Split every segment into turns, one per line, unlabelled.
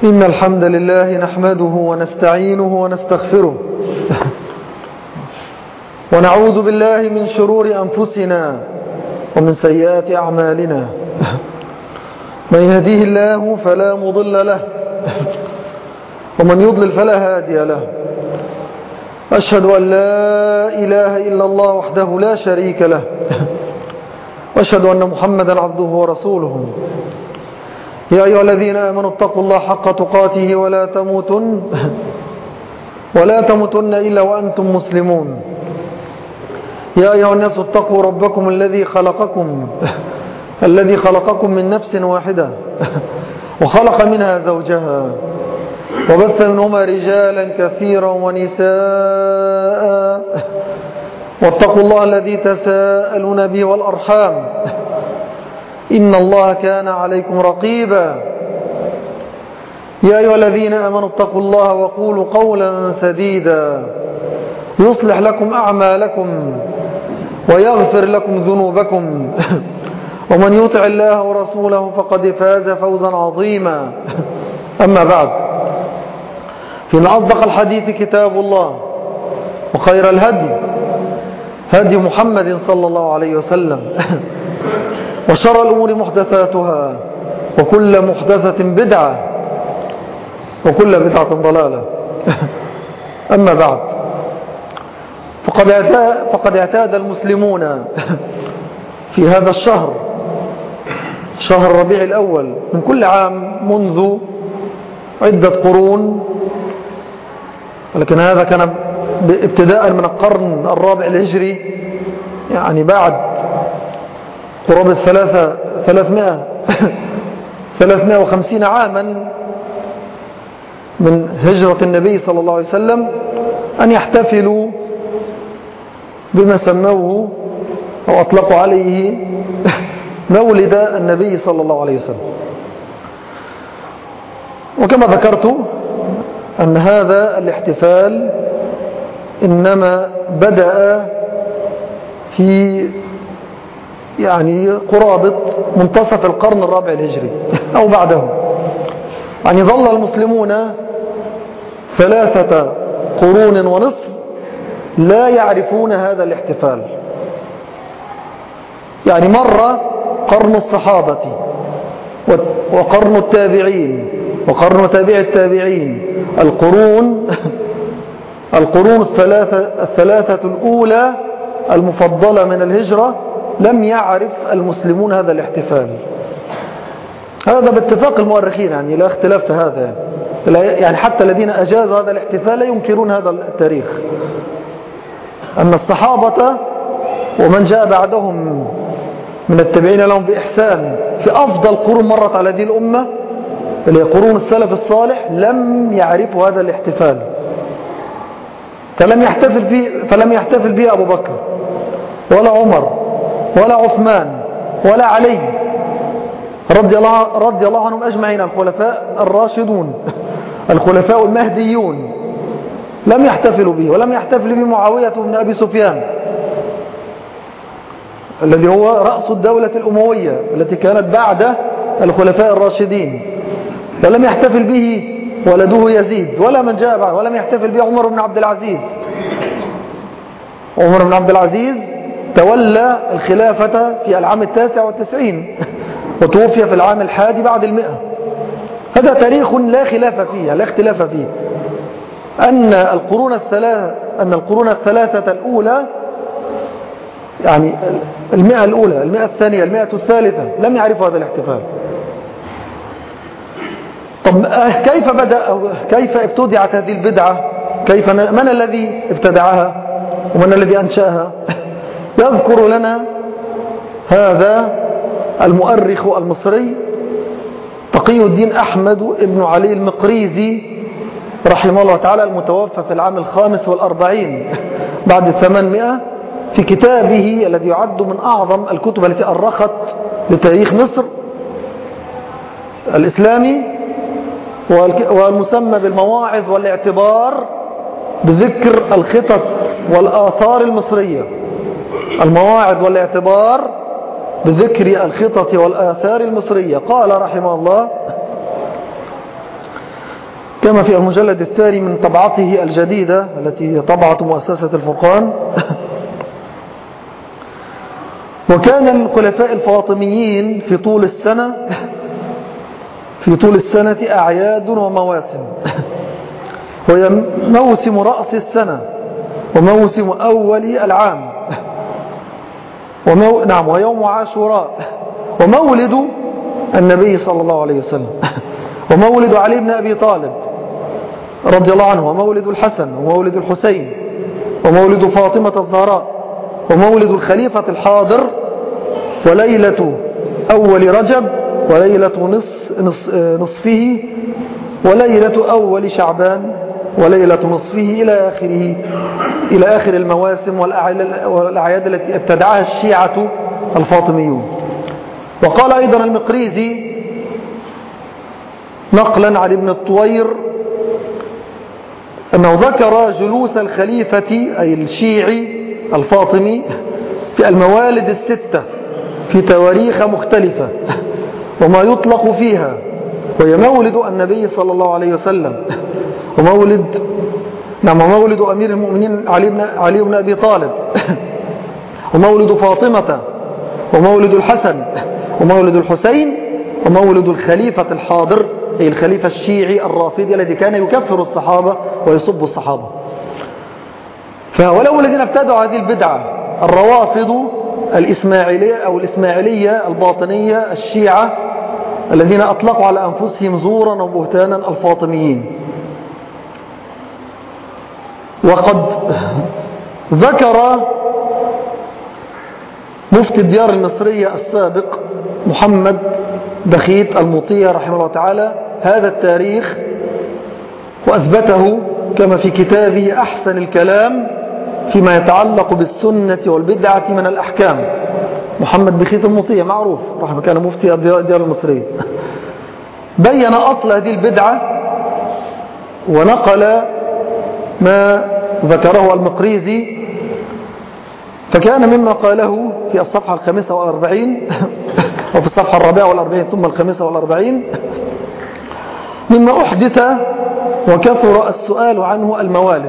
إن الحمد لله نحمده ونستعينه ونستغفره ونعوذ بالله من شرور أنفسنا ومن سيئات أعمالنا. من يهديه الله فلا مضل له ومن يضلل فلا هادي له. أشهد أن لا إله إلا الله وحده لا شريك له وأشهد أن محمدا عبده ورسوله. يا أيها الذين آمنوا اتقوا الله حق تقاته ولا تموتن إلا وأنتم مسلمون. يا أيها الناس اتقوا ربكم الذي خلقكم من نفس واحدة وخلق منها زوجها وبث منهما رجالا كثيرا ونساء واتقوا الله الذي تساءلون به والأرحام إن الله كان عليكم رقيبا. يا أيها الذين آمنوا اتقوا الله وقولوا قولا سديدا يصلح لكم أعمالكم ويغفر لكم ذنوبكم ومن يطع الله ورسوله فقد فاز فوزا عظيما. أما بعد، فإن أصدق الحديث كتاب الله وخير الهدي هدي محمد صلى الله عليه وسلم وشر الأمور محدثاتها وكل محدثة بدعة وكل بدعة ضلالة. أما بعد، فقد اعتاد المسلمون في هذا الشهر، شهر ربيع الأول من كل عام منذ عدة قرون، ولكن هذا كان ابتداء من القرن الرابع الهجري، يعني بعد قرابة 350 عاما من هجرة النبي صلى الله عليه وسلم، أن يحتفلوا بما سموه أو أطلقوا عليه مولد النبي صلى الله عليه وسلم. وكما ذكرت أن هذا الاحتفال إنما بدأ في يعني قرابة منتصف القرن الرابع الهجري أو بعده. يعني ظل المسلمون 3 قرون ونصف لا يعرفون هذا الاحتفال. يعني مر قرن الصحابة وقرن التابعين وقرن تابع التابعين، القرون الثلاثة الأولى المفضلة من الهجرة، لم يعرف المسلمون هذا الاحتفال. هذا باتفاق المؤرخين، يعني لا اختلاف في هذا. يعني حتى الذين أجازوا هذا الاحتفال لا ينكرون هذا التاريخ، أن الصحابة ومن جاء بعدهم من التابعين لهم بإحسان في أفضل قرون مرت على هذه الأمة، اللي هي قرون السلف الصالح، لم يعرفوا هذا الاحتفال. فلم يحتفل به أبو بكر ولا عمر ولا عثمان ولا علي رضي الله عنهم أجمعين، الخلفاء الراشدون الخلفاء المهديون، لم يحتفلوا به. ولم يحتفل به معاوية بن أبي سفيان الذي هو رأس الدولة الأموية التي كانت بعد الخلفاء الراشدين، ولم يحتفل به ولده يزيد ولا من جاء بعد. ولم يحتفل به عمر بن عبد العزيز. عمر بن عبد العزيز تولى الخلافة في العام 99 وتوفي في العام 11 بعد 100. هذا تاريخ لا خلاف فيه، لا اختلاف فيه، أن القرون الثلاثة الأولى، يعني 100 الأولى، 100 الثانية، 100 الثالثة، لم يعرفوا هذا الاحتفال. طب كيف ابتدعت هذه البدعة؟ من الذي ابتدعها ومن الذي أنشأها؟ يذكر لنا هذا المؤرخ المصري تقي الدين أحمد بن علي المقريزي رحمه الله تعالى، المتوفى في العام 45 بعد 800، في كتابه الذي يعد من أعظم الكتب التي أرخت لتاريخ مصر الإسلامي، والمسمى بالمواعظ والاعتبار بذكر الخطط والآثار المصرية. المواعظ والاعتبار بذكر الخطط والآثار المصرية. قال رحمه الله: كما في المجلد الثاني من طبعته الجديدة التي طبعت مؤسسة الفرقان. وكان الخلفاء الفاطميين في طول السنة أعياد ومواسم، وهي موسم رأس السنة وموسم أول العام ويوم عاشوراء ومولد النبي صلى الله عليه وسلم ومولد علي بن أبي طالب رضي الله عنه ومولد الحسن ومولد الحسين ومولد فاطمة الزهراء ومولد الخليفة الحاضر وليلة أول رجب وليلة نصفه وليلة أول شعبان وليلة نصفه إلى آخر المواسم والأعياد التي ابتدعها الشيعة الفاطميون. وقال أيضا المقريزي نقلا عن ابن الطوير أنه ذكر جلوس الخليفة أي الشيعي الفاطمي في الموالد الستة في تواريخ مختلفة وما يطلق فيها، وهي مولد النبي صلى الله عليه وسلم ومولد أمير المؤمنين علي بن أبي طالب ومولد فاطمة ومولد الحسن ومولد الحسين ومولد الخليفة الحاضر أي الخليفة الشيعي الرافضي الذي كان يكفر الصحابة ويسب الصحابة. فهؤلاء الذين ابتدعوا هذه البدعة الروافض الإسماعيلية أو الإسماعيلية الباطنية الشيعة الذين أطلقوا على أنفسهم زورا وبهتانا الفاطميين. وقد ذكر مفتي الديار المصرية السابق محمد بخيت المطيع رحمه الله تعالى هذا التاريخ وأثبته كما في كتابه أحسن الكلام فيما يتعلق بالسنة والبدعة من الأحكام. محمد بخيت المطيع معروف رحمه كان مفتي الديار المصرية، بين أصل هذه البدعة ونقل ما ذكره المقريزي، فكان مما قاله في الصفحة 45 وفي الصفحة 44 ثم 45 مما أحدث وكثر السؤال عنه الموالد.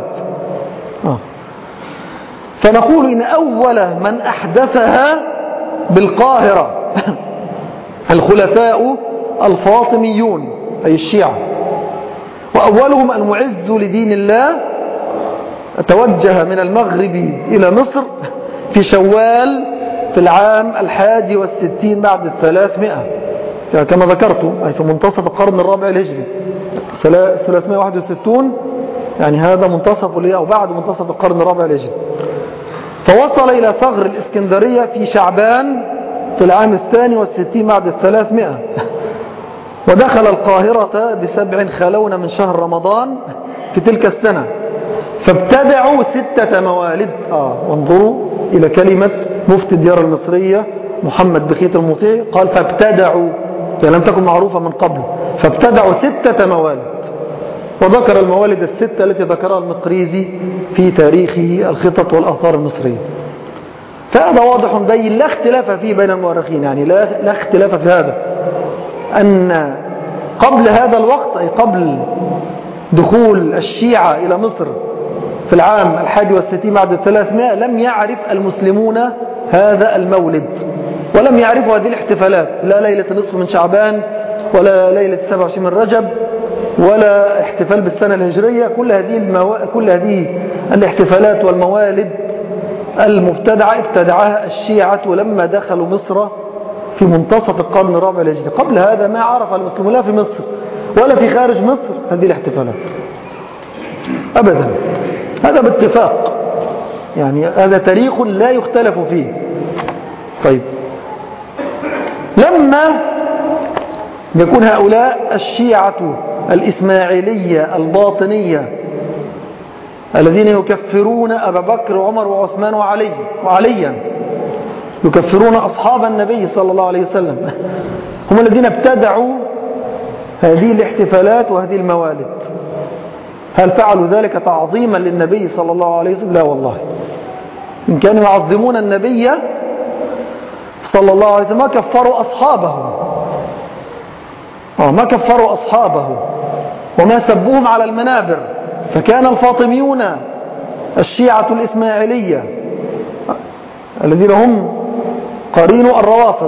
فنقول إن أول من أحدثها بالقاهرة الخلفاء الفاطميون أي الشيعة، وأولهم المعز لدين الله توجه من المغرب إلى مصر في شوال في العام 61 بعد 300 كما ذكرت أي في منتصف القرن الرابع الهجري 361 يعني هذا منتصف أو بعد منتصف القرن الرابع الهجري. فوصل إلى ثغر الإسكندرية في شعبان في العام 62 بعد 300 ودخل القاهرة ب7 خلون من شهر رمضان في تلك السنة فابتدعوا 6 موالد. وانظروا إلى كلمة مفتي الديار المصرية محمد بخيت المطيع قال فابتدعوا يعني لم تكن معروفة من قبل، فابتدعوا 6 موالد وذكر الموالد 6 التي ذكرها المقريزي في تاريخه الخطط والآثار المصرية. فهذا واضح بين لا اختلاف فيه بين المؤرخين، يعني لا اختلاف في هذا أن قبل هذا الوقت أي قبل دخول الشيعة إلى مصر في العام 61 بعد 300 لم يعرف المسلمون هذا المولد ولم يعرفوا هذه الاحتفالات، لا ليلة نصف من شعبان ولا ليلة 27 من رجب ولا احتفال بالسنة الهجرية. كل هذه الاحتفالات والموالد المبتدعة ابتدعها الشيعة لما دخلوا مصر في منتصف القرن الرابع الهجري. قبل هذا ما عرف المسلمون لا في مصر ولا في خارج مصر هذه الاحتفالات أبدا. هذا باتفاق، يعني هذا تاريخ لا يختلف فيه. طيب لما يكون هؤلاء الشيعة الإسماعيلية الباطنية الذين يكفرون أبا بكر وعمر وعثمان وعليا يكفرون أصحاب النبي صلى الله عليه وسلم هم الذين ابتدعوا هذه الاحتفالات وهذه الموالد، هل فعلوا ذلك تعظيما للنبي صلى الله عليه وسلم؟ لا والله، إن كانوا يعظمون النبي صلى الله عليه وسلم ما كفروا أصحابه وما سبوهم على المنابر. فكان الفاطميون الشيعة الإسماعيلية الذين هم قرينوا الروافض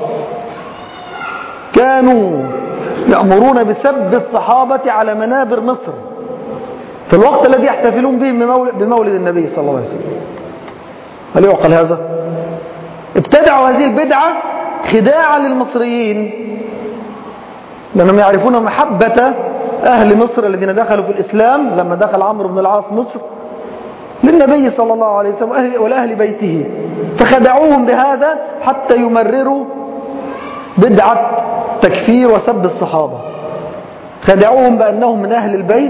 كانوا يأمرون بسب الصحابة على منابر مصر في الوقت الذي يحتفلون به بمولد النبي صلى الله عليه وسلم. هل يعقل هذا؟ ابتدعوا هذه البدعة خداعا للمصريين لأنهم يعرفون محبة أهل مصر الذين دخلوا في الإسلام لما دخل عمرو بن العاص مصر للنبي صلى الله عليه وسلم ولأهل بيته، فخدعوهم بهذا حتى يمرروا بدعة تكفير وسب الصحابة. خدعوهم بأنهم من أهل البيت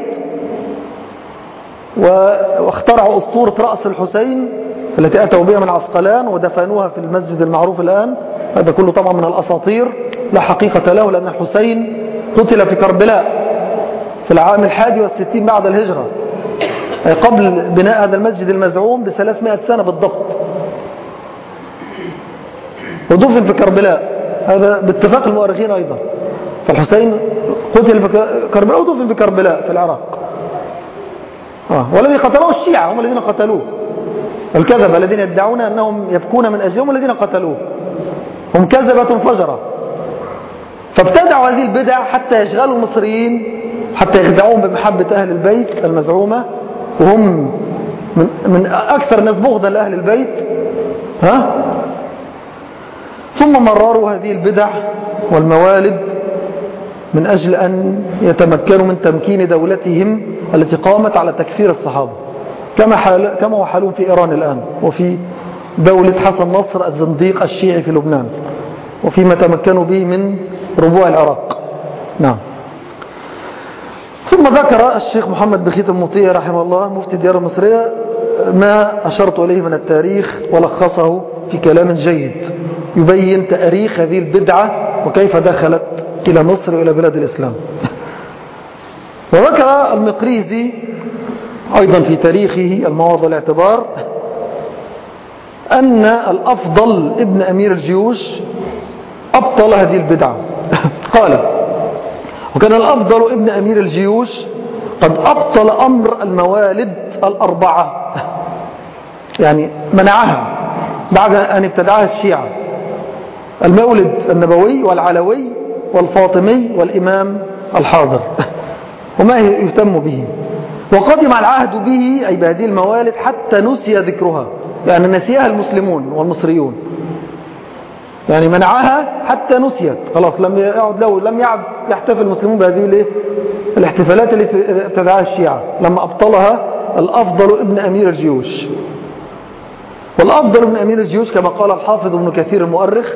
واخترعوا أسطورة رأس الحسين التي أتوا بها من عسقلان ودفنوها في المسجد المعروف الآن. هذا كله طبعا من الأساطير لا حقيقة له، لأن الحسين قتل في كربلاء في العام 61 بعد الهجرة، أي قبل بناء هذا المسجد المزعوم ب300 سنة بالضبط، ودفن في كربلاء. هذا باتفاق المؤرخين أيضا. فالحسين قتل في كربلاء ودفن في كربلاء في العراق. والذي قتلوه الشيعة هم الذين قتلوه، الكذبة الذين يدعون أنهم يبكون من أجلهم الذين قتلوه، هم كذبة فجرة. فابتدعوا هذه البدع حتى يشغلوا المصريين، حتى يخدعوهم بمحبة أهل البيت المزعومة، وهم من أكثر الناس بغضا لأهل البيت. ثم مرروا هذه البدع والموالد من أجل أن يتمكنوا من تمكين دولتهم التي قامت على تكفير الصحابة، كما هو حالهم في إيران الآن، وفي دولة حسن نصر الزنديق الشيعي في لبنان، وفيما تمكنوا به من ربوع العراق. نعم. ثم ذكر الشيخ محمد بخيت المطيع رحمه الله مفتي الديار المصرية ما أشرت إليه من التاريخ ولخصه في كلام جيد يبين تاريخ هذه البدعة وكيف دخلت إلى مصر وإلى بلاد الإسلام. وذكر المقريزي أيضا في تاريخه المواضع الاعتبار أن الأفضل ابن أمير الجيوش أبطل هذه البدعة. قال: وكان الأفضل ابن أمير الجيوش قد أبطل أمر الموالد الأربعة، يعني منعها بعد أن ابتدعها الشيعة: المولد النبوي والعلوي والفاطمي والإمام الحاضر، وما يهتم به. وقدم العهد به أي بهذه الموالد حتى نسي ذكرها، يعني نسيها المسلمون والمصريون، يعني منعها حتى نسيت خلاص، لم يعد يحتفل المسلمون بهذه الاحتفالات التي ابتدعها الشيعة لما أبطلها الأفضل ابن أمير الجيوش. والأفضل ابن أمير الجيوش كما قال الحافظ ابن كثير المؤرخ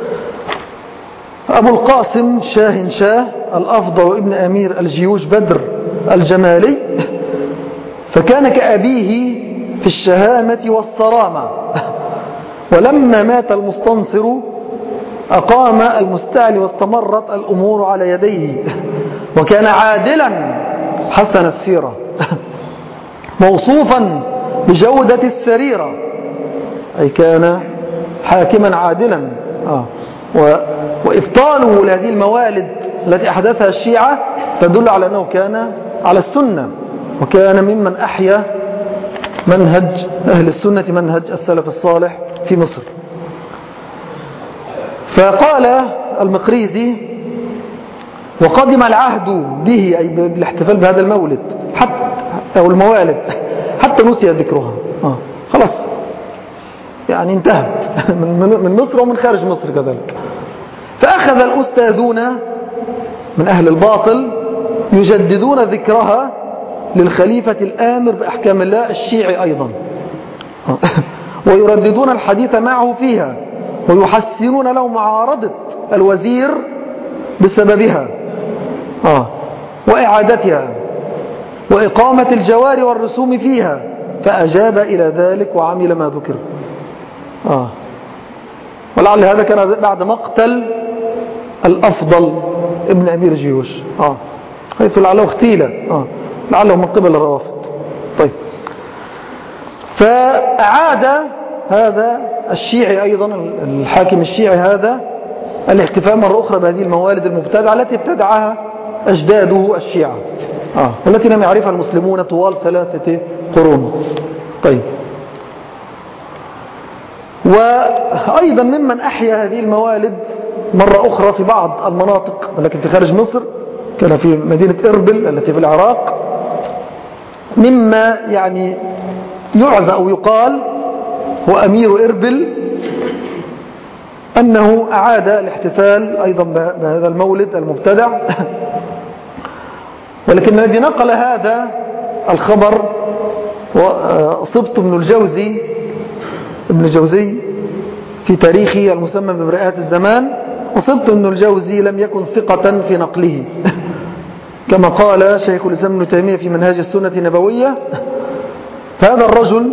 أبو القاسم شاهن شاه الأفضل ابن أمير الجيوش بدر الجمالي، فكان كأبيه في الشهامة والصرامة. ولما مات المستنصر أقام المستعلي واستمرت الأمور على يديه، وكان عادلا حسن السيرة موصوفا بجودة السريرة، أي كان حاكما عادلا. وإبطاله لهذه الموالد التي أحدثها الشيعة تدل على أنه كان على السنة، وكان ممن أحيا منهج أهل السنة، منهج السلف الصالح في مصر. فقال المقريزي: وقدم العهد به أي بالاحتفال بهذا المولد أو الموالد حتى نسي ذكرها، خلاص يعني انتهت من مصر ومن خارج مصر كذلك. فأخذ الأستاذون من أهل الباطل يجددون ذكرها للخليفة الآمر بأحكام الله الشيعي أيضا، ويرددون الحديث معه فيها، ويحسنون له معارضة الوزير بسببها وإعادتها وإقامة الجوار والرسوم فيها، فأجاب إلى ذلك وعمل ما ذكر. ولعل هذا كان بعد مقتل الأفضل ابن أمير الجيوش، حيث لعله اغتيل، لعله من قبل الروافض. طيب، فأعاد هذا الشيعي أيضا الحاكم الشيعي هذا الاحتفال مرة أخرى بهذه الموالد المبتدعة التي ابتدعها أجداده الشيعة. والتي لم يعرفها المسلمون طوال 3 قرون. طيب، وأيضا ممن أحيا هذه الموالد مرة أخرى في بعض المناطق ولكن في خارج مصر، كان في مدينة إربل التي في العراق، مما يعني يعزى أو يقال هو أمير إربل أنه أعاد الاحتفال أيضا بهذا المولد المبتدع. ولكن الذي نقل هذا الخبر وصبت ابن الجوزي في تاريخه المسمى بمرآة الزمان، وصبت ابن الجوزي لم يكن ثقة في نقله كما قال شيخ الإسلام ابن تيمية في منهاج السنة النبوية. فهذا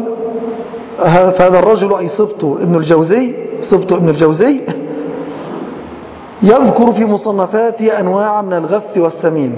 الرجل أي صبت ابن الجوزي يذكر في مصنفاته أنواع من الغث والسمين،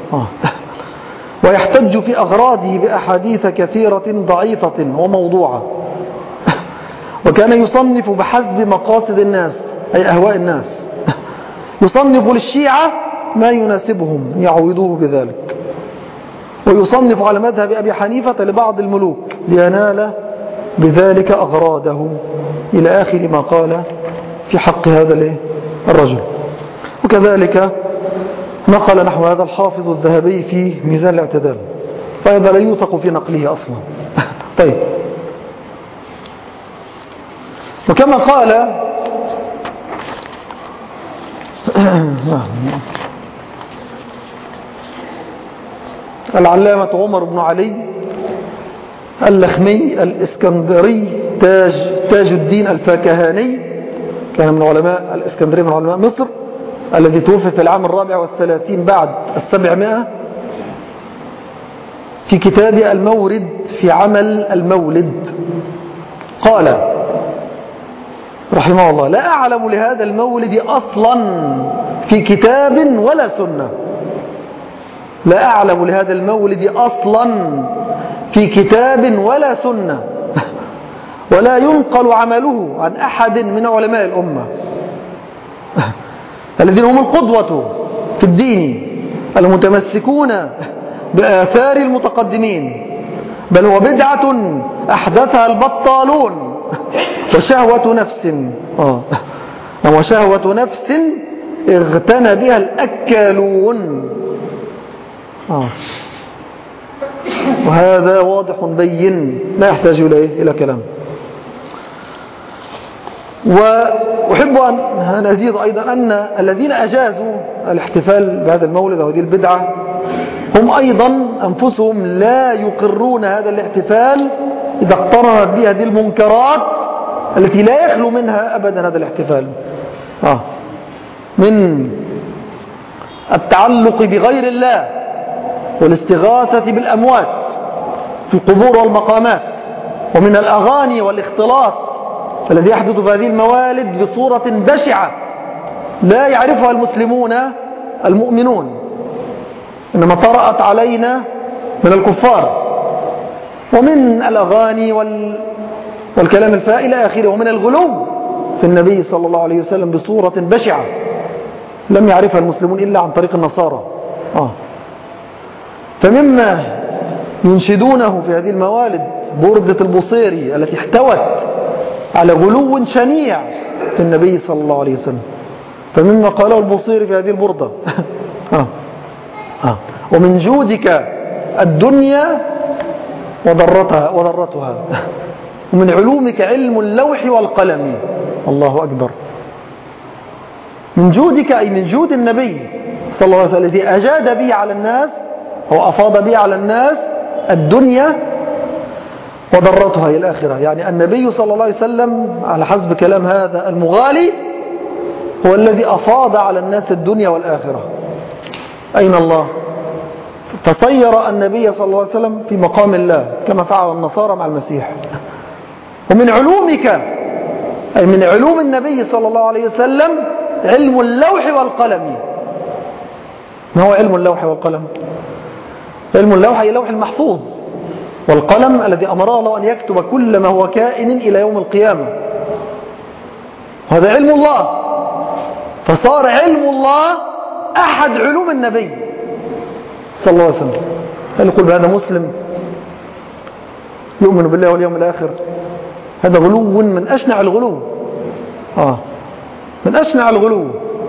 ويحتج في أغراضه بأحاديث كثيرة ضعيفة وموضوعة، وكان يصنف بحسب مقاصد الناس أي أهواء الناس، يصنف للشيعة ما يناسبهم يعوضوه بذلك، ويصنف على مذهب أبي حنيفة لبعض الملوك لينال بذلك أغراضه، إلى آخر ما قال في حق هذا الرجل. وكذلك نقل نحو هذا الحافظ الذهبي في ميزان الاعتدال، فهذا لا يوثق في نقله أصلا. طيب، وكما قال العلامة عمر بن علي اللخمي الإسكندري تاج الدين الفاكهاني، كان من علماء الإسكندرية من علماء مصر، الذي توفي في العام 34 بعد 700، في كتاب المورد في عمل المولد قال رحمه الله: لا أعلم لهذا المولد أصلا في كتاب ولا سنة. لا أعلم لهذا المولد أصلا في كتاب ولا سنة، ولا ينقل عمله عن أحد من علماء الأمة الذين هم القدوة في الدين المتمسكون بآثار المتقدمين، بل هو بدعة أحدثها البطالون وشهوة نفس اغتنى بها الأكالون. وهذا واضح بين ما يحتاج إلى كلام. وأحب أن أزيد أيضا أن الذين أجازوا الاحتفال بهذا المولد وهذه البدعة هم أيضا أنفسهم لا يقرون هذا الاحتفال إذا اقترنت به هذه المنكرات التي لا يخلو منها أبدا هذا الاحتفال، من التعلق بغير الله والاستغاثة بالأموات في القبور والمقامات، ومن الأغاني والاختلاط الذي يحدث في هذه الموالد بصورة بشعة لا يعرفها المسلمون المؤمنون، إنما طرأت علينا من الكفار، ومن الأغاني والكلام الفائل إلى آخره، ومن الغلو في النبي صلى الله عليه وسلم بصورة بشعة لم يعرفها المسلمون إلا عن طريق النصارى. فمما ينشدونه في هذه الموالد بردة البصيري التي احتوت على غلو شنيع في النبي صلى الله عليه وسلم، فمما قاله البصيري في هذه البردة ومن جودك الدنيا وضرتها ومن علومك علم اللوح والقلم. الله أكبر. من جودك أي من جود النبي صلى الله عليه وسلم الذي أجاد به على الناس أو أفاض به على الناس الدنيا وضرتها إلى الآخرة. يعني النبي صلى الله عليه وسلم على حسب كلام هذا المغالي هو الذي أفاض على الناس الدنيا والآخرة. أين الله؟ فصير النبي صلى الله عليه وسلم في مقام الله كما فعل النصارى مع المسيح. ومن علومك أي من علوم النبي صلى الله عليه وسلم علم اللوح والقلم. ما هو علم اللوح والقلم؟ علم اللوح أي اللوح المحفوظ، والقلم الذي أمره الله أن يكتب كل ما هو كائن إلى يوم القيامة. هذا علم الله، فصار علم الله أحد علوم النبي صلى الله عليه وسلم. هل يقول بهذا مسلم يؤمن بالله واليوم الآخر؟ هذا غلو من أشنع الغلو، من أشنع الغلو.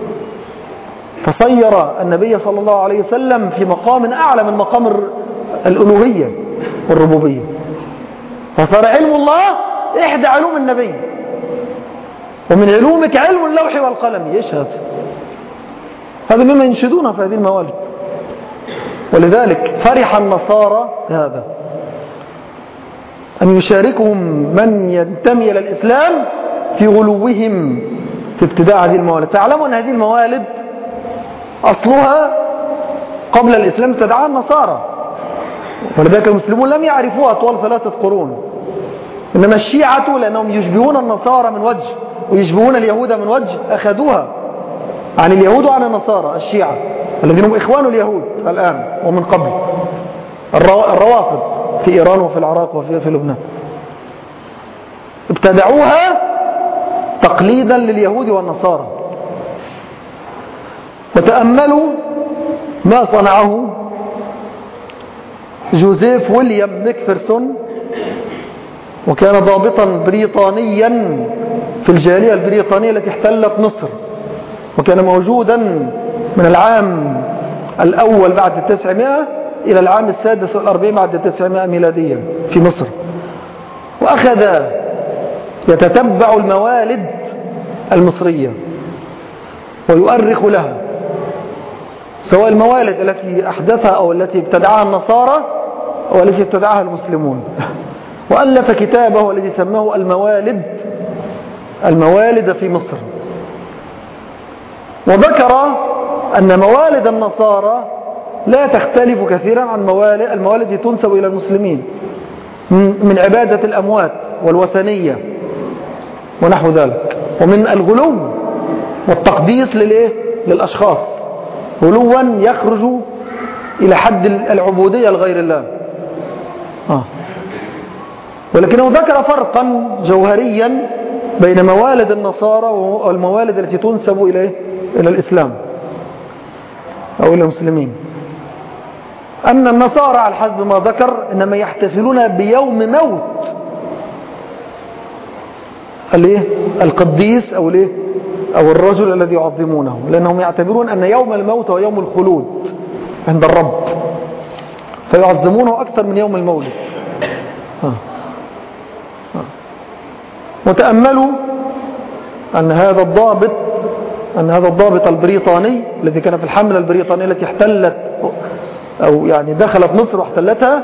فصير النبي صلى الله عليه وسلم في مقام أعلى من مقام الألوهية والربوبية، فصار علم الله إحدى علوم النبي، ومن علومك علم اللوح والقلم. إيش هذا مما ينشدونه في هذه الموالد. ولذلك فرح النصارى هذا أن يشاركهم من ينتمي إلى الإسلام في غلوهم في ابتداع هذه الموالد. تعلموا أن هذه الموالد أصلها قبل الإسلام ابتدعها النصارى، ولذلك المسلمون لم يعرفوها طوال 3 قرون. إنما الشيعة لأنهم يشبهون النصارى من وجه ويشبهون اليهود من وجه أخذوها عن اليهود وعن النصارى. الشيعة الذين هم إخوان اليهود الآن ومن قبل، الروافض في إيران وفي العراق وفي لبنان، ابتدعوها تقليدا لليهود والنصارى. وتأملوا ما صنعه جوزيف ويليام ميكفرسون، وكان ضابطا بريطانيا في الجالية البريطانية التي احتلت مصر، وكان موجودا من العام الأول بعد 900 إلى العام 46 بعد 900 ميلاديا في مصر. وأخذ يتتبع الموالد المصرية ويؤرخ لها، سواء الموالد التي أحدثها أو التي ابتدعها النصارى أو التي ابتدعها المسلمون. وألف كتابه الذي سماه الموالد في مصر. وذكر أن موالد النصارى لا تختلف كثيرا عن الموالد التي تنسب إلى المسلمين من عبادة الأموات والوثنية ونحو ذلك، ومن الغلو والتقديس للأشخاص، غلوا يخرج إلى حد العبودية لغير الله. ولكنه ذكر فرقا جوهريا بين موالد النصارى والموالد التي تنسب إلى الإسلام أو إلى المسلمين. أن النصارى على حسب ما ذكر إنما يحتفلون بيوم موت القديس أو الرجل الذي يعظمونه، لأنهم يعتبرون أن يوم الموت هو يوم الخلود عند الرب، فيعظمونه أكثر من يوم المولد. وتأملوا أن هذا الضابط البريطاني الذي كان في الحملة البريطانية التي احتلت أو يعني دخلت مصر واحتلتها،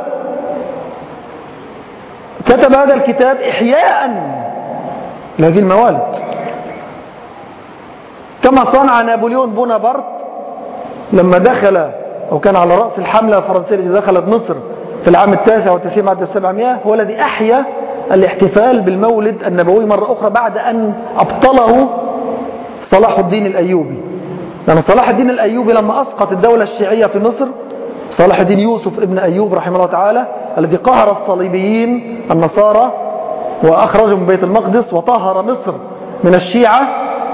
كتب هذا الكتاب إحياء لهذه الموالد، كما صنع نابليون بونابرت لما دخل أو كان على رأس الحملة الفرنسية التي دخلت مصر في العام 99 بعد 700. هو الذي أحيا الاحتفال بالمولد النبوي مرة أخرى بعد أن أبطله صلاح الدين الأيوبي. لأن صلاح الدين الأيوبي لما أسقط الدولة الشيعية في مصر، صلاح الدين يوسف ابن أيوب رحمه الله تعالى الذي قهر الصليبيين النصارى وأخرجهم من بيت المقدس وطهر مصر من الشيعة،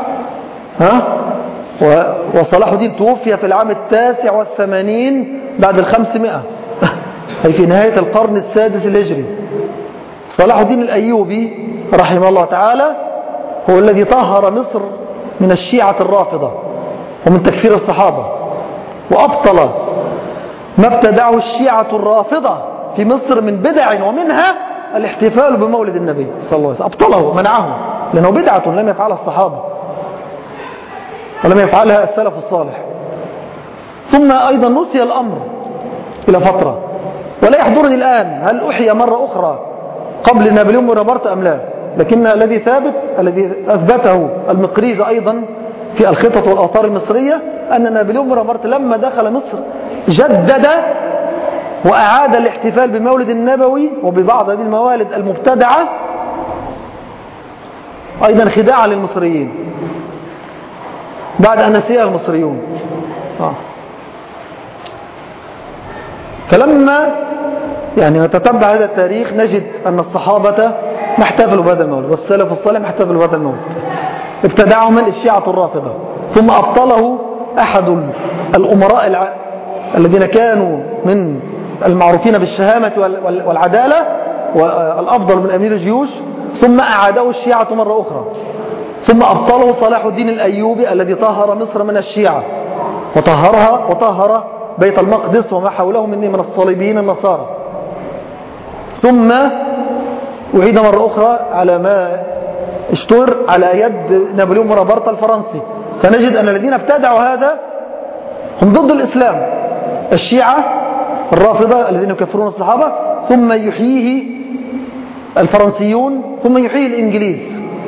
وصلاح الدين توفي في العام 89 بعد 500 أي في نهاية القرن السادس الهجري. صلاح الدين الأيوبي رحمه الله تعالى هو الذي طهر مصر من الشيعة الرافضة ومن تكفير الصحابة، وأبطل ما ابتدعه الشيعة الرافضة في مصر من بدع، ومنها الاحتفال بمولد النبي صلى الله عليه وسلم. أبطله، منعه، لأنه بدعة لم يفعلها الصحابة ولم يفعلها السلف الصالح. ثم أيضا نسي الأمر إلى فترة، ولا يحضرني الآن هل أحيى مرة أخرى قبل نابليون بونابرت أم لا، لكن الذي ثابت الذي أثبته المقريزي أيضا في الخطط والآثار المصرية أن نابليون بونابرت لما دخل مصر جدد وأعاد الاحتفال بمولد النبوي وببعض هذه الموالد المبتدعة أيضا خداعا للمصريين بعد أن نسيها المصريون. فلما يعني نتتبع هذا التاريخ نجد أن الصحابة ما احتفلوا بهذا المولد، والسلف الصالح ما احتفلوا بهذا المولد، ابتدعه من الشيعة الرافضة، ثم أبطله أحد الأمراء الذين كانوا من المعروفين بالشهامة والعدالة والأفضل من أمير الجيوش، ثم أعاده الشيعة مرة أخرى، ثم أبطله صلاح الدين الأيوبي الذي طهر مصر من الشيعة وطهر بيت المقدس وما حوله من الصليبيين النصارى، ثم أعيد مرة أخرى على ما اشتهر على يد نابليون بونابرت الفرنسي. فنجد أن الذين ابتدعوا هذا هم ضد الإسلام، الشيعة الرافضة الذين يكفرون الصحابة، ثم يحييه الفرنسيون، ثم يحييه الإنجليز،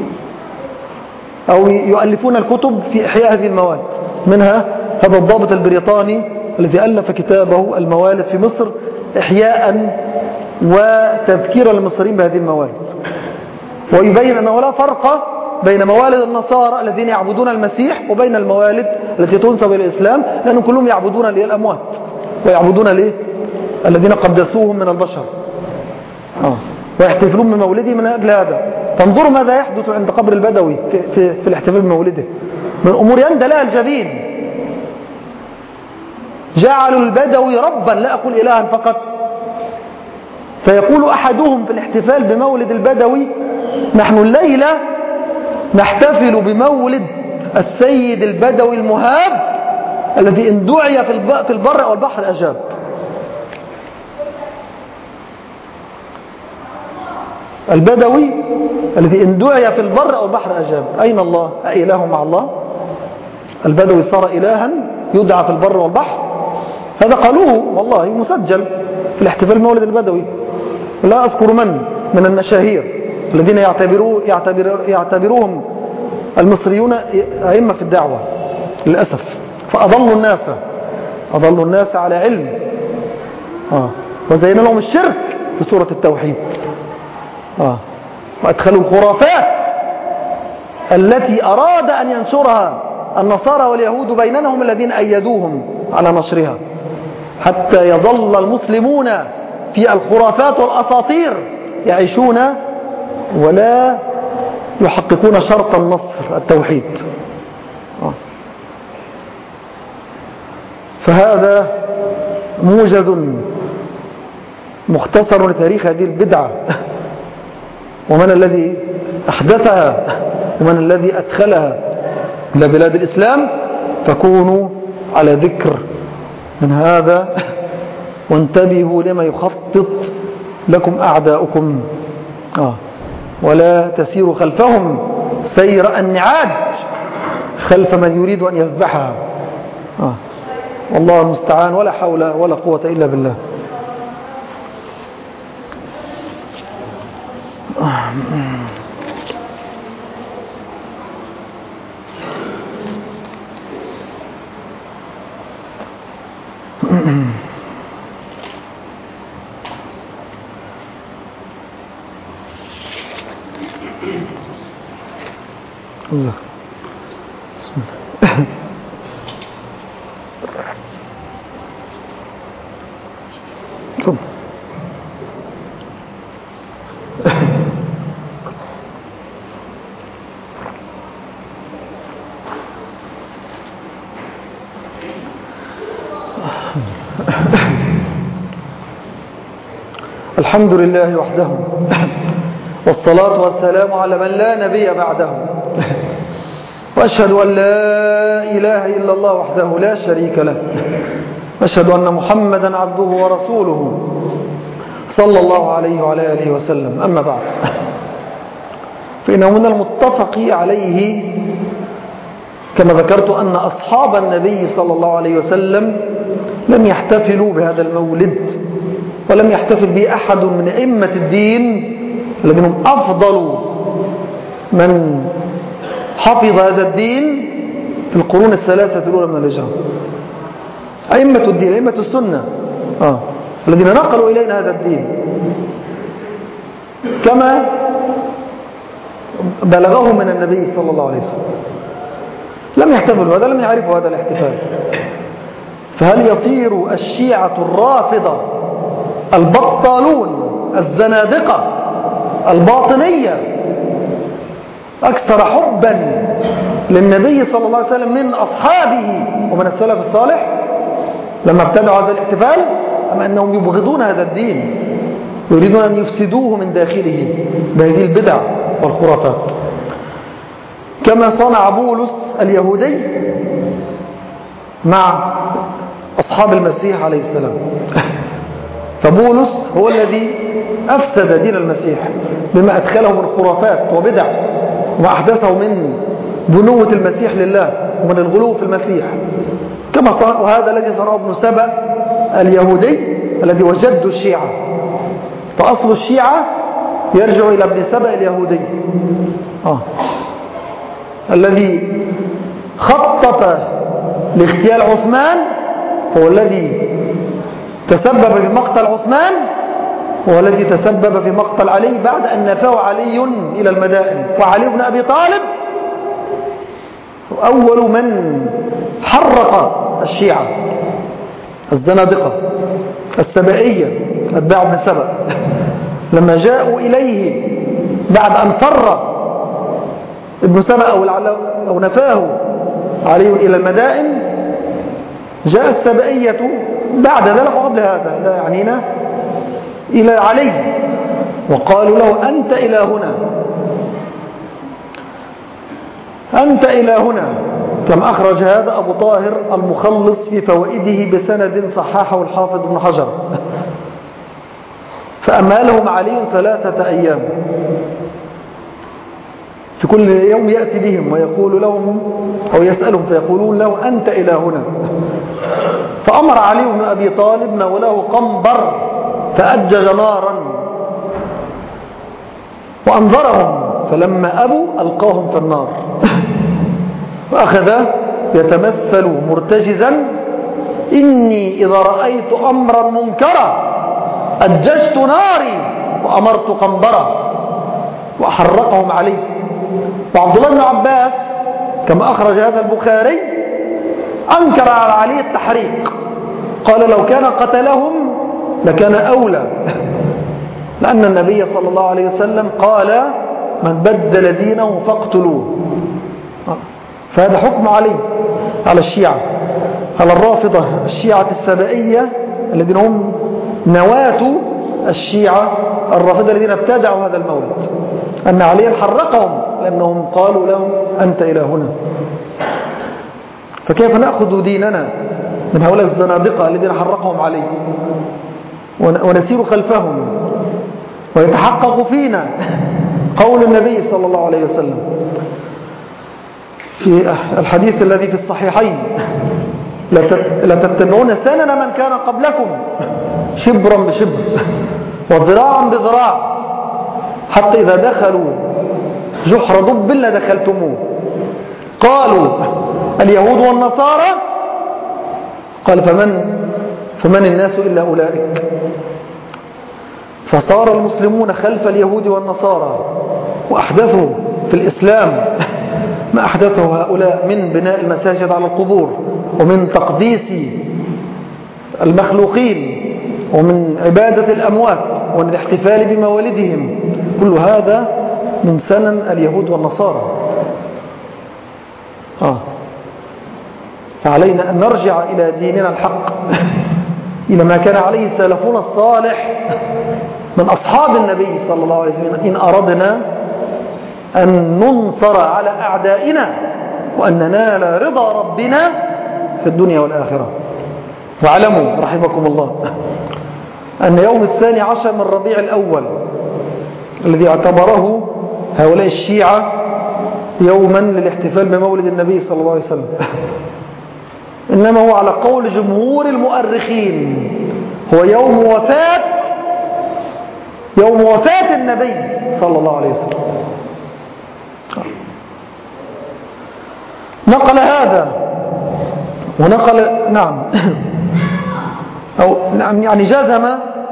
أو يؤلفون الكتب في إحياء هذه المواد. منها هذا الضابط البريطاني الذي ألف كتابه الموالد في مصر إحياء وتذكيرا للمصريين بهذه الموالد، ويبين أنه لا فرق بين موالد النصارى الذين يعبدون المسيح وبين الموالد التي تنسب إلى الإسلام، لأنهم كلهم يعبدون الأموات ويعبدون الذين قدسوهم من البشر، ويحتفلون بمولده من أجل هذا. فانظروا ماذا يحدث عند قبر البدوي في الاحتفال بمولده من أمور يندى لها الجبين. جعلوا البدوي ربا، لا أقول إلها فقط. فيقول أحدهم في الاحتفال بمولد البدوي: نحن الليلة نحتفل بمولد السيد البدوي المهاب الذي إن دعي في البر أو البحر أجاب. البدوي الذي إن دعي في البر أو البحر أجاب. أين الله؟ أإله مع الله؟ البدوي صار إلها يدعى في البر والبحر. هذا قالوه والله مسجل في الاحتفال بمولد البدوي. لا أذكر من المشاهير الذين يعتبروهم المصريون أئمة في الدعوة للأسف. فأضلوا الناس على علم، وزين لهم الشرك في سورة التوحيد، وأدخلوا الخرافات التي أراد أن ينشرها النصارى واليهود بيننا، هم الذين أيدوهم على نشرها، حتى يظل المسلمون في الخرافات والأساطير يعيشون ولا يحققون شرط النصر التوحيد. فهذا موجز مختصر لتاريخ هذه البدعة، ومن الذي أحدثها ومن الذي أدخلها إلى بلاد الإسلام. فكونوا على ذكر من هذا، وانتبهوا لما يخطط لكم أعداؤكم، ولا تسيروا خلفهم سير النعاج خلف من يريد أن يذبحها. والله المستعان، ولا حول ولا قوة إلا بالله. بسم الله. الحمد لله وحده، والصلاة والسلام على من لا نبي بعده، وأشهد أن لا إله إلا الله وحده لا شريك له، وأشهد أن محمدا عبده ورسوله صلى الله عليه وعلى آله وسلم. أما بعد، فإنه من المتفق عليه كما ذكرت أن أصحاب النبي صلى الله عليه وسلم لم يحتفلوا بهذا المولد، ولم يحتفل به أحد من أئمة الدين الذين هم أفضل من حفظ هذا الدين في القرون الثلاثة الأولى من الهجرة. أئمة الدين، أئمة السنة، الذين نقلوا إلينا هذا الدين كما بلغه من النبي صلى الله عليه وسلم، لم يحتفلوا هذا، لم يعرفوا هذا الاحتفال. فهل يصير الشيعة الرافضة البطالون الزنادقة الباطنية أكثر حبا للنبي صلى الله عليه وسلم من أصحابه ومن السلف الصالح لما ابتدعوا هذا الاحتفال؟ أم أنهم يبغضون هذا الدين ويريدون أن يفسدوه من داخله بهذه البدع والخرافات، كما صنع بولس اليهودي مع أصحاب المسيح عليه السلام. فبولس هو الذي أفسد دين المسيح بما أدخله من خرافات وبدع وما أحدثه من بنوة المسيح لله ومن الغلو في المسيح، كما صار وهذا الذي صنعه ابن سبأ اليهودي الذي وجد الشيعة. فأصل الشيعة يرجع إلى ابن سبأ اليهودي الذي خطط لاغتيال عثمان، هو الذي تسبب في مقتل عثمان، هو الذي تسبب في مقتل علي بعد أن نفاه علي إلى المدائن. وعلي بن أبي طالب أول من حرق الشيعة الزنادقة السبائية أتباع ابن سبأ لما جاءوا إليه بعد أن فر ابن سبأ أو نفاه علي إلى المدائن. جاء السبائية بعد ذلك وقبل هذا لا يعنينا إلى علي وقالوا له أنت إلهنا، أنت إلهنا، كما أخرج هذا أبو طاهر المخلص في فوائده بسند صححه الحافظ ابن حجر. فأمالهم علي 3 أيام، في كل يوم يأتي بهم ويقول لهم أو يسألهم فيقولون له أنت إلهنا. فأمر علي بن أبي طالب مولاه قنبر فأجج نارا وأنظرهم، فلما أبوا ألقاهم في النار. وأخذ يتمثل مرتجزا إني إذا رأيت أمرا منكرا أججت ناري وأمرت قنبرا وأحرقهم عليه. وعبد الله بن عباس كما أخرج هذا البخاري أنكر على علي التحريق، قال لو كان قتلهم لكان أولى، لأن النبي صلى الله عليه وسلم قال من بدل دينه فاقتلوه. فهذا حكم علي على الشيعة، على الرافضة الشيعة السبائية الذين هم نواة الشيعة الرافضة الذين ابتدعوا هذا المولد، أن علي حرقهم لأنهم قالوا لهم أنت إلهنا. فكيف نأخذ ديننا من هؤلاء الزنادقة الذين حرقهم علي ونسير خلفهم ويتحقق فينا قول النبي صلى الله عليه وسلم في الحديث الذي في الصحيحين لتتبعون سنن من كان قبلكم شبرا بشبر وذراعا بذراع حتى إذا دخلوا جحر ضب لدخلتموه. قالوا اليهود والنصارى، قال فمن الناس إلا أولئك. فصار المسلمون خلف اليهود والنصارى وأحدثوا في الإسلام ما أحدثه هؤلاء من بناء المساجد على القبور ومن تقديس المخلوقين ومن عبادة الأموات ومن الاحتفال بموالدهم. كل هذا من سنن اليهود والنصارى. فعلينا أن نرجع إلى ديننا الحق، إلى ما كان عليه سلفنا الصالح من أصحاب النبي صلى الله عليه وسلم، إن أردنا أن ننصر على أعدائنا وأن ننال رضا ربنا في الدنيا والآخرة. واعلموا رحمكم الله أن يوم 12 من ربيع الأول الذي اعتبره هؤلاء الشيعة يوما للاحتفال بمولد النبي صلى الله عليه وسلم إنما هو على قول جمهور المؤرخين هو يوم وفاة النبي صلى الله عليه وسلم. نقل هذا ونقل يعني جزم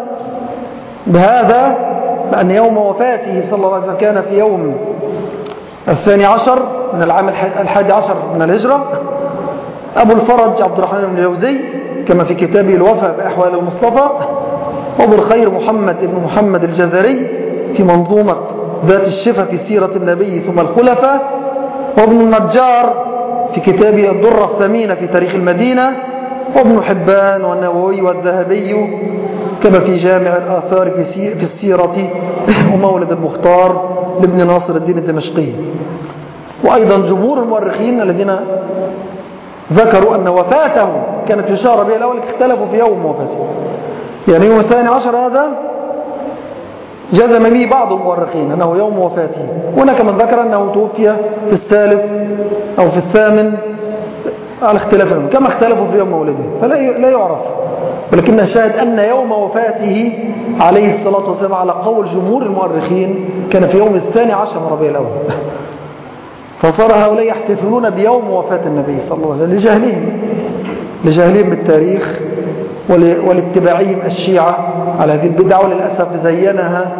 بهذا بأن يوم وفاته صلى الله عليه وسلم كان في يوم 12 من العام 11 من الهجرة. أبو الفرج عبد الرحمن بن الجوزي كما في كتابه الوفاء بأحوال المصطفى، وأبو الخير محمد الجزري في منظومة ذات الشفا في سيرة النبي ثم الخلفاء، وابن النجار في كتابه الدرة الثمينة في تاريخ المدينة، وابن حبان والنووي والذهبي كما في جامع الآثار في السيرة ومولد المختار لابن ناصر الدين الدمشقي. وأيضا جمهور المؤرخين الذين ذكروا أن وفاته كانت في شهر ربيع الأول اختلفوا في يوم وفاته، يعني يوم 12 هذا جزم به بعض المؤرخين أنه يوم وفاته، هناك من ذكر أنه توفي في الثالث أو في الثامن على اختلافهم كما اختلفوا في يوم مولده، فلا يعرف، ولكن الشاهد أن يوم وفاته عليه الصلاة والسلام على قول جمهور المؤرخين كان في يوم 12 من ربيع الأول. فصار هؤلاء يحتفلون بيوم وفاة النبي صلى الله عليه وسلم لجهلهم بالتاريخ ولاتباعهم الشيعة على هذه البدعة، وللأسف زينها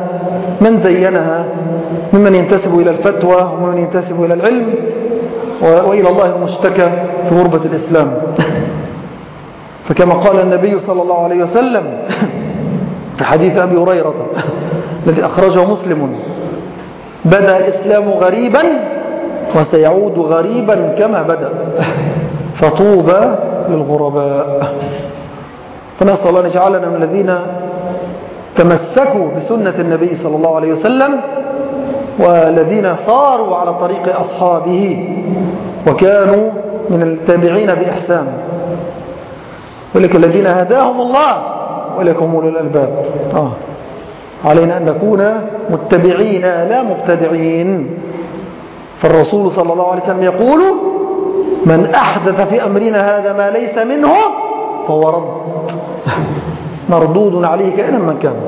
ممن ينتسب إلى الفتوى وممن ينتسب إلى العلم، وإلى الله المشتكى في غربة الإسلام. فكما قال النبي صلى الله عليه وسلم في حديث أبي هريرة الذي أخرجه مسلم: بدأ الإسلام غريبا وسيعود غريبا كما بدأ، فطوبى للغرباء. فنسأل الله أن يجعلنا من الذين تمسكوا بسنة النبي صلى الله عليه وسلم والذين صاروا على طريق أصحابه وكانوا من التابعين بإحسان، ولك الذين هداهم الله ولكم أولو الألباب. علينا أن نكون متبعين لا مبتدعين. فالرسول صلى الله عليه وسلم يقول: من أحدث في أمرنا هذا ما ليس منه فهو رد مردود عليه كائنا من كان.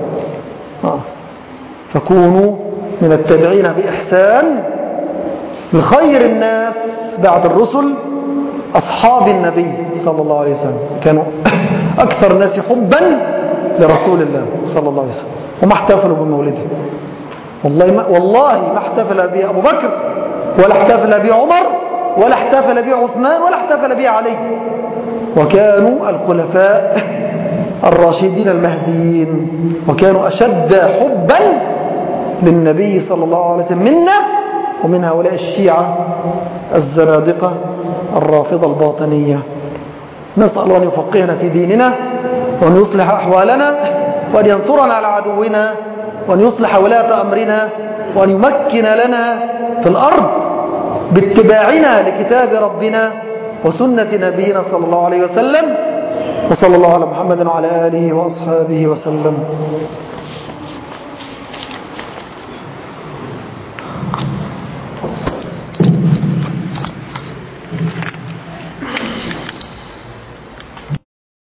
فكونوا من التابعين بإحسان لخير الناس بعد الرسل أصحاب النبي صلى الله عليه وسلم، كانوا أكثر الناس حبا لرسول الله صلى الله عليه وسلم، وما احتفلوا بمولده. والله ما احتفل به أبو بكر ولا احتفل به عمر ولا احتفل به عثمان ولا احتفل به علي، وكانوا الخلفاء الراشدين المهديين، وكانوا أشد حبا للنبي صلى الله عليه وسلم منا ومن هؤلاء الشيعة الزنادقة الرافضة الباطنية. نسأل الله أن يفقهنا في ديننا وأن يصلح أحوالنا وأن ينصرنا على عدونا وأن يصلح ولاة أمرنا وأن يمكن لنا في الأرض باتباعنا لكتاب ربنا وسنة نبينا صلى الله عليه وسلم. وصلى الله على محمد وعلى آله وأصحابه وسلم.